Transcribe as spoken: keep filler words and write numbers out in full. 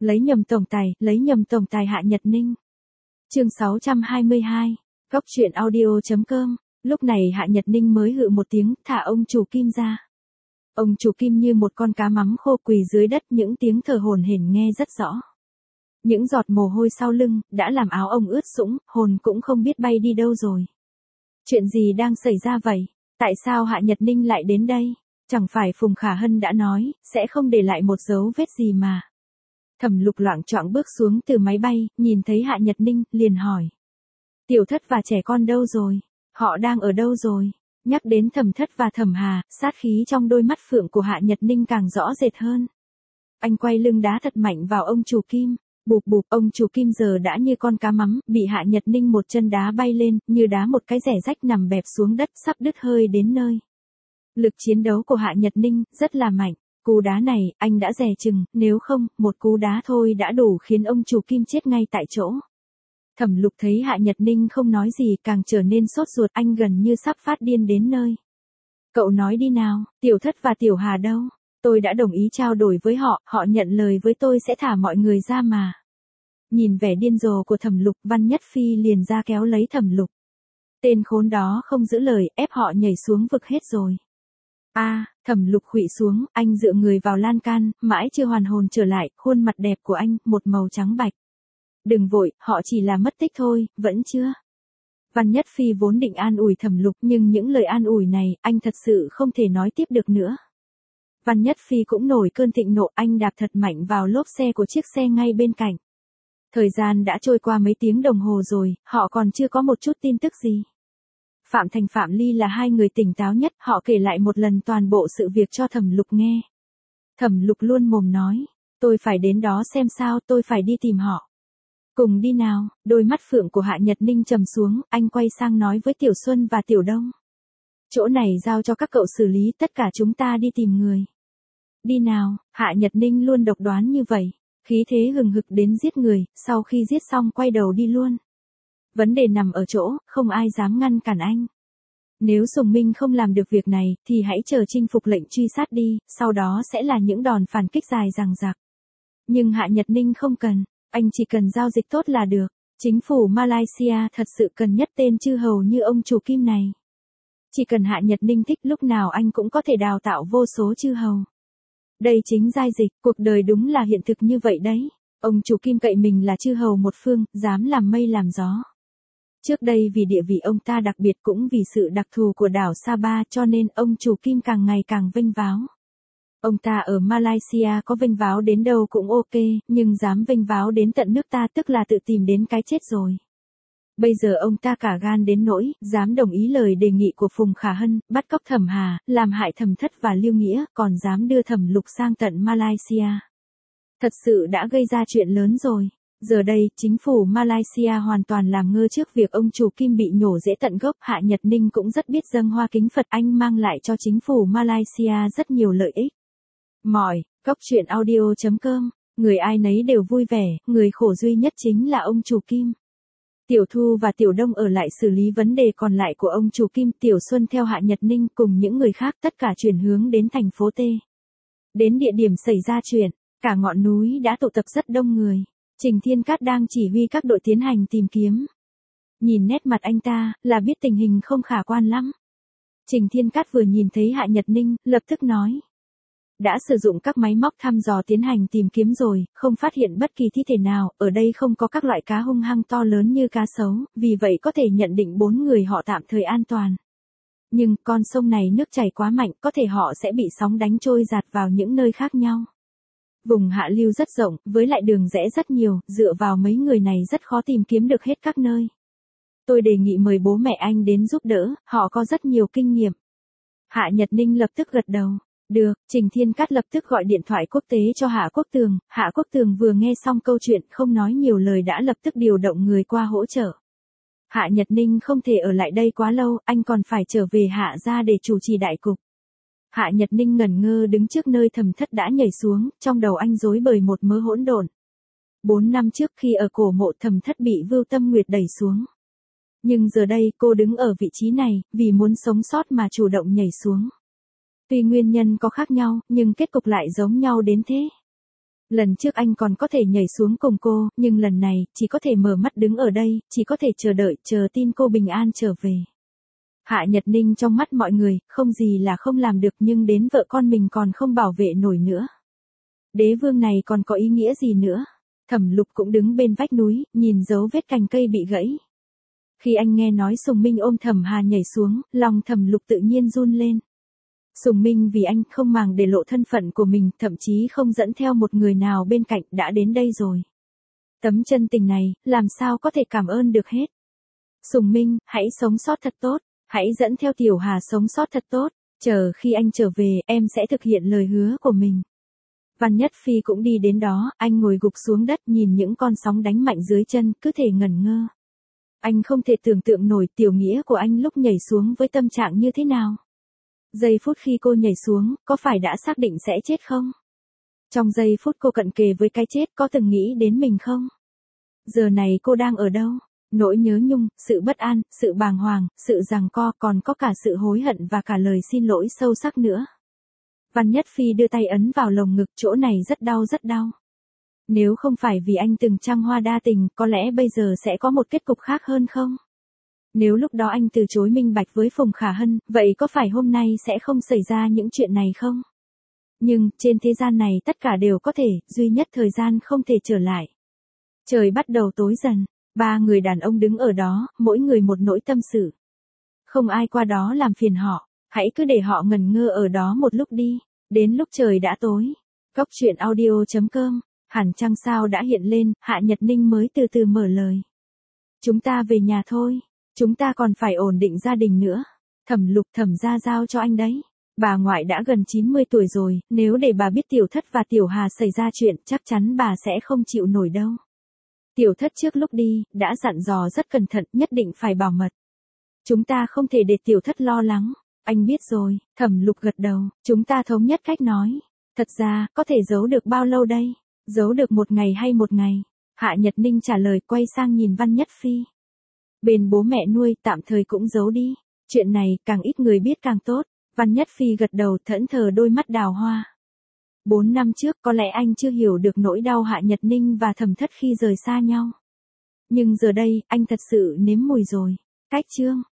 Lấy nhầm tổng tài, lấy nhầm tổng tài Hạ Nhật Ninh. Chương sáu trăm hai mươi hai, Góc truyện audio chấm com. Lúc này Hạ Nhật Ninh mới hự một tiếng, thả ông chủ Kim ra. Ông chủ Kim như một con cá mắm khô quỳ dưới đất, những tiếng thở hổn hển nghe rất rõ. Những giọt mồ hôi sau lưng đã làm áo ông ướt sũng, hồn cũng không biết bay đi đâu rồi. Chuyện gì đang xảy ra vậy? Tại sao Hạ Nhật Ninh lại đến đây? Chẳng phải Phùng Khả Hân đã nói sẽ không để lại một dấu vết gì mà. Thẩm Lục loạng choạng bước xuống từ máy bay, nhìn thấy Hạ Nhật Ninh, liền hỏi. Tiểu Thất và trẻ con đâu rồi? Họ đang ở đâu rồi? Nhắc đến Thẩm Thất và Thẩm Hà, sát khí trong đôi mắt phượng của Hạ Nhật Ninh càng rõ rệt hơn. Anh quay lưng đá thật mạnh vào ông chủ Kim. Bụp bụp, ông chủ Kim giờ đã như con cá mắm, bị Hạ Nhật Ninh một chân đá bay lên, như đá một cái rẻ rách nằm bẹp xuống đất, sắp đứt hơi đến nơi. Lực chiến đấu của Hạ Nhật Ninh rất là mạnh. Cú đá này, anh đã dè chừng, nếu không, một cú đá thôi đã đủ khiến ông chủ Kim chết ngay tại chỗ. Thẩm Lục thấy Hạ Nhật Ninh không nói gì, càng trở nên sốt ruột, anh gần như sắp phát điên đến nơi. Cậu nói đi nào, Tiểu Thất và Tiểu Hà đâu? Tôi đã đồng ý trao đổi với họ, họ nhận lời với tôi sẽ thả mọi người ra mà. Nhìn vẻ điên rồ của Thẩm Lục, Văn Nhất Phi liền ra kéo lấy Thẩm Lục. Tên khốn đó không giữ lời, ép họ nhảy xuống vực hết rồi. A, à, Thẩm Lục khuỵu xuống, anh dựa người vào lan can, mãi chưa hoàn hồn trở lại, khuôn mặt đẹp của anh, một màu trắng bạch. Đừng vội, họ chỉ là mất tích thôi, vẫn chưa. Văn Nhất Phi vốn định an ủi Thẩm Lục, nhưng những lời an ủi này, anh thật sự không thể nói tiếp được nữa. Văn Nhất Phi cũng nổi cơn thịnh nộ, anh đạp thật mạnh vào lốp xe của chiếc xe ngay bên cạnh. Thời gian đã trôi qua mấy tiếng đồng hồ rồi, họ còn chưa có một chút tin tức gì. Phạm Thành Phạm Ly là hai người tỉnh táo nhất, họ kể lại một lần toàn bộ sự việc cho Thẩm Lục nghe. Thẩm Lục luôn mồm nói, tôi phải đến đó xem sao, tôi phải đi tìm họ. Cùng đi nào, đôi mắt phượng của Hạ Nhật Ninh trầm xuống, anh quay sang nói với Tiểu Xuân và Tiểu Đông. Chỗ này giao cho các cậu xử lý, tất cả chúng ta đi tìm người. Đi nào, Hạ Nhật Ninh luôn độc đoán như vậy, khí thế hừng hực đến giết người, sau khi giết xong quay đầu đi luôn. Vấn đề nằm ở chỗ, không ai dám ngăn cản anh. Nếu Sùng Minh không làm được việc này, thì hãy chờ chinh phục lệnh truy sát đi, sau đó sẽ là những đòn phản kích dài dằng dặc. Nhưng Hạ Nhật Ninh không cần, anh chỉ cần giao dịch tốt là được. Chính phủ Malaysia thật sự cần nhất tên chư hầu như ông chủ Kim này. Chỉ cần Hạ Nhật Ninh thích, lúc nào anh cũng có thể đào tạo vô số chư hầu. Đây chính giai dịch, cuộc đời đúng là hiện thực như vậy đấy. Ông chủ Kim cậy mình là chư hầu một phương, dám làm mây làm gió. Trước đây vì địa vị ông ta đặc biệt, cũng vì sự đặc thù của đảo Sabah, cho nên ông chủ Kim càng ngày càng vênh váo. Ông ta ở Malaysia có vênh váo đến đâu cũng ok, nhưng dám vênh váo đến tận nước ta tức là tự tìm đến cái chết rồi. Bây giờ ông ta cả gan đến nỗi, dám đồng ý lời đề nghị của Phùng Khả Hân, bắt cóc Thẩm Hà, làm hại Thẩm Thất và Lưu Nghĩa, còn dám đưa Thẩm Lục sang tận Malaysia. Thật sự đã gây ra chuyện lớn rồi. Giờ đây, chính phủ Malaysia hoàn toàn làm ngơ trước việc ông chủ Kim bị nhổ rễ tận gốc. Hạ Nhật Ninh cũng rất biết dâng hoa kính Phật, anh mang lại cho chính phủ Malaysia rất nhiều lợi ích. Mỏi, Góc truyện audio chấm com, người ai nấy đều vui vẻ, người khổ duy nhất chính là ông chủ Kim. Tiểu Thu và Tiểu Đông ở lại xử lý vấn đề còn lại của ông chủ Kim, Tiểu Xuân theo Hạ Nhật Ninh cùng những người khác tất cả chuyển hướng đến thành phố T. Đến địa điểm xảy ra chuyện, cả ngọn núi đã tụ tập rất đông người. Trình Thiên Cát đang chỉ huy các đội tiến hành tìm kiếm. Nhìn nét mặt anh ta, là biết tình hình không khả quan lắm. Trình Thiên Cát vừa nhìn thấy Hạ Nhật Ninh, lập tức nói. Đã sử dụng các máy móc thăm dò tiến hành tìm kiếm rồi, không phát hiện bất kỳ thi thể nào, ở đây không có các loại cá hung hăng to lớn như cá sấu, vì vậy có thể nhận định bốn người họ tạm thời an toàn. Nhưng, con sông này nước chảy quá mạnh, có thể họ sẽ bị sóng đánh trôi dạt vào những nơi khác nhau. Vùng hạ lưu rất rộng, với lại đường rẽ rất nhiều, dựa vào mấy người này rất khó tìm kiếm được hết các nơi. Tôi đề nghị mời bố mẹ anh đến giúp đỡ, họ có rất nhiều kinh nghiệm. Hạ Nhật Ninh lập tức gật đầu. Được, Trình Thiên Cát lập tức gọi điện thoại quốc tế cho Hạ Quốc Tường. Hạ Quốc Tường vừa nghe xong câu chuyện, không nói nhiều lời đã lập tức điều động người qua hỗ trợ. Hạ Nhật Ninh không thể ở lại đây quá lâu, anh còn phải trở về Hạ gia để chủ trì đại cục. Hạ Nhật Ninh ngẩn ngơ đứng trước nơi Thẩm Thất đã nhảy xuống, trong đầu anh rối bời một mớ hỗn độn. Bốn năm trước khi ở cổ mộ Thẩm Thất bị Vưu Tâm Nguyệt đẩy xuống. Nhưng giờ đây cô đứng ở vị trí này, vì muốn sống sót mà chủ động nhảy xuống. Tuy nguyên nhân có khác nhau, nhưng kết cục lại giống nhau đến thế. Lần trước anh còn có thể nhảy xuống cùng cô, nhưng lần này, chỉ có thể mở mắt đứng ở đây, chỉ có thể chờ đợi, chờ tin cô bình an trở về. Hạ Nhật Ninh trong mắt mọi người, không gì là không làm được nhưng đến vợ con mình còn không bảo vệ nổi nữa. Đế vương này còn có ý nghĩa gì nữa? Thẩm Lục cũng đứng bên vách núi, nhìn dấu vết cành cây bị gãy. Khi anh nghe nói Sùng Minh ôm Thẩm Hà nhảy xuống, lòng Thẩm Lục tự nhiên run lên. Sùng Minh vì anh không màng để lộ thân phận của mình, thậm chí không dẫn theo một người nào bên cạnh đã đến đây rồi. Tấm chân tình này, làm sao có thể cảm ơn được hết. Sùng Minh, hãy sống sót thật tốt, hãy dẫn theo Tiểu Hà sống sót thật tốt, chờ khi anh trở về, em sẽ thực hiện lời hứa của mình. Văn Nhất Phi cũng đi đến đó, anh ngồi gục xuống đất nhìn những con sóng đánh mạnh dưới chân, cứ thể ngẩn ngơ. Anh không thể tưởng tượng nổi Tiểu Nghĩa của anh lúc nhảy xuống với tâm trạng như thế nào. Giây phút khi cô nhảy xuống, có phải đã xác định sẽ chết không? Trong giây phút cô cận kề với cái chết, có từng nghĩ đến mình không? Giờ này cô đang ở đâu? Nỗi nhớ nhung, sự bất an, sự bàng hoàng, sự giằng co, còn có cả sự hối hận và cả lời xin lỗi sâu sắc nữa. Văn Nhất Phi đưa tay ấn vào lồng ngực, chỗ này rất đau rất đau. Nếu không phải vì anh từng trăng hoa đa tình, có lẽ bây giờ sẽ có một kết cục khác hơn không? Nếu lúc đó anh từ chối minh bạch với Phùng Khả Hân, vậy có phải hôm nay sẽ không xảy ra những chuyện này không? Nhưng, trên thế gian này tất cả đều có thể, duy nhất thời gian không thể trở lại. Trời bắt đầu tối dần, ba người đàn ông đứng ở đó, mỗi người một nỗi tâm sự. Không ai qua đó làm phiền họ, hãy cứ để họ ngẩn ngơ ở đó một lúc đi, đến lúc trời đã tối. Góc truyện audio chấm com, hẳn trăng sao đã hiện lên, Hạ Nhật Ninh mới từ từ mở lời. Chúng ta về nhà thôi. Chúng ta còn phải ổn định gia đình nữa. Thẩm Lục Thẩm gia giao cho anh đấy. Bà ngoại đã gần chín mươi tuổi rồi, nếu để bà biết Tiểu Thất và Tiểu Hà xảy ra chuyện, chắc chắn bà sẽ không chịu nổi đâu. Tiểu Thất trước lúc đi, đã dặn dò rất cẩn thận, nhất định phải bảo mật. Chúng ta không thể để Tiểu Thất lo lắng. Anh biết rồi, Thẩm Lục gật đầu, chúng ta thống nhất cách nói. Thật ra, có thể giấu được bao lâu đây? Giấu được một ngày hay một ngày? Hạ Nhật Ninh trả lời, quay sang nhìn Văn Nhất Phi. Bên bố mẹ nuôi, tạm thời cũng giấu đi. Chuyện này, càng ít người biết càng tốt. Văn Nhất Phi gật đầu, thẫn thờ đôi mắt đào hoa. Bốn năm trước, có lẽ anh chưa hiểu được nỗi đau Hạ Nhật Ninh và Thẩm Thất khi rời xa nhau. Nhưng giờ đây, anh thật sự nếm mùi rồi. Cách chương